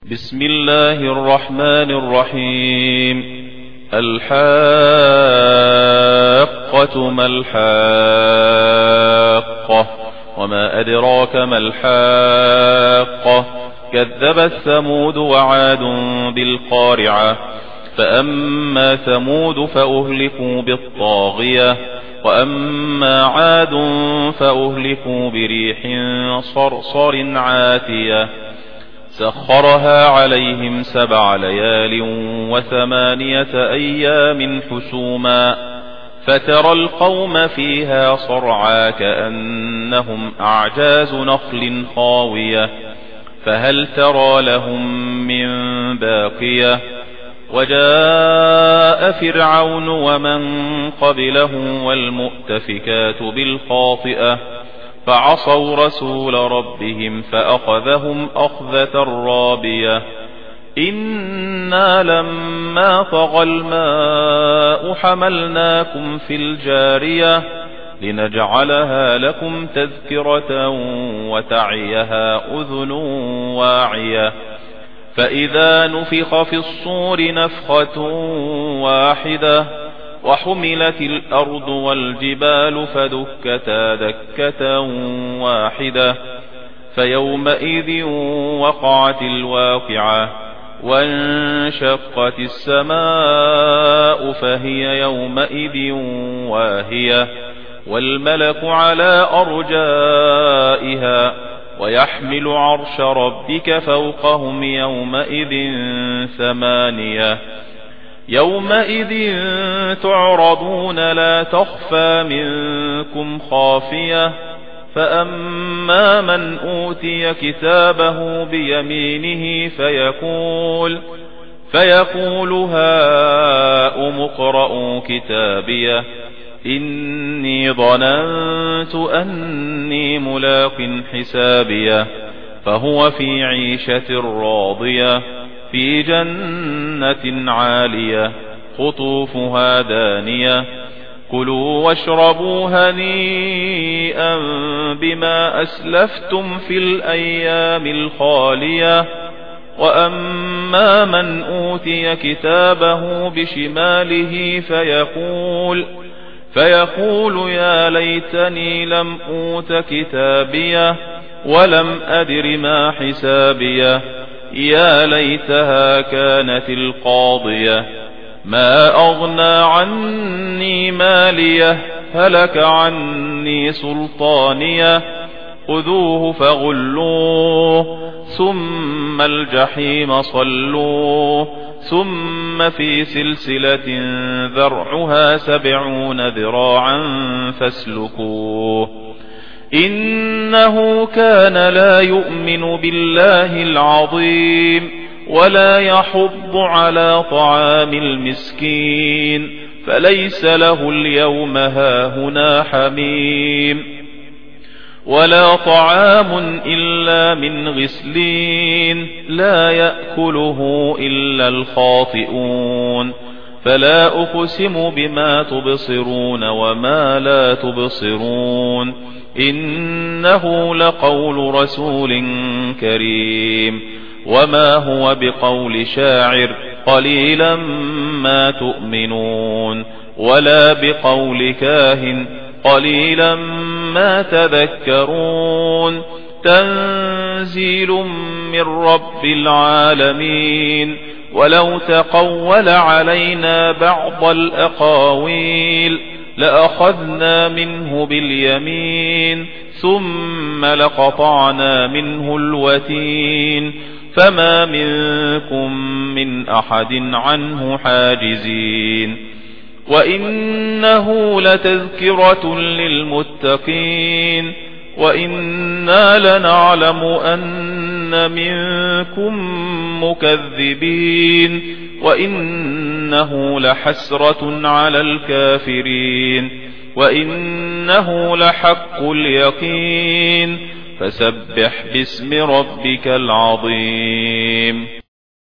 بسم الله الرحمن الرحيم. الحاقة ما الحاقة وما أدراك ما الحاقة كذبت ثمود وعاد بالقارعة فأما ثمود فأهلكوا بالطاغية وأما عاد فأهلكوا بريح صرصر عاتية سخرها عليهم 7 ليال و8 أيام حسوما فترى القوم فيها صرعى كأنهم أعجاز نخل خاوية فهل ترى لهم من باقية وجاء فرعون ومن قبله والمؤتفكات بالخاطئة فعصوا رسول ربهم فأخذهم أخذة رابية إنا لما طغى الماء حملناكم في الجارية لنجعلها لكم تذكرة وتعيها أذن واعية فإذا نفخ في الصور نفخة واحدة وحملت الأرض والجبال فدكتا دكة واحدة فيومئذ وقعت الواقعة وانشقت السماء فهي يومئذ واهية والملك على أرجائها ويحمل عرش ربك فوقهم يومئذ 8 يومئذ تعرضون لا تخفى منكم خافية فأما من أوتي كتابه بيمينه فيقول هاؤم اقرءوا كتابيه إني ظننت أني ملاق حسابيه فهو في عيشة راضية في جنة عالية قطوفها دانية كلوا واشربوا هنيئا بما أسلفتم في الأيام الخالية وأما من أوتي كتابه بشماله فيقول يا ليتني لم أوت كتابيه ولم أدر ما حسابيه يا ليتها كانت القاضية ما أغنى عني ماليه هلك عني سلطانيه خذوه فغلوه ثم الجحيم صلوه ثم في سلسلة ذرعها 70 ذراعا فاسلكوه إنه كان لا يؤمن بالله العظيم ولا يحض على طعام المسكين فليس له اليوم هاهنا حميم ولا طعام إلا من غسلين لا يأكله إلا الخاطئون فلا أقسم بما تبصرون وما لا تبصرون إنه لقول رسول كريم وما هو بقول شاعر قليلا ما تؤمنون ولا بقول كاهن قليلا ما تذكرون تنزيل من رب العالمين ولو تقول علينا بعض الأقاويل لأخذنا منه باليمين ثم لقطعنا منه الوتين فما منكم من أحد عنه حاجزين وإنه لتذكرة للمتقين وإنا لنعلم أن منكم مكذبين وإنه لحسرة على الكافرين وإنه لحق اليقين فسبح باسم ربك العظيم.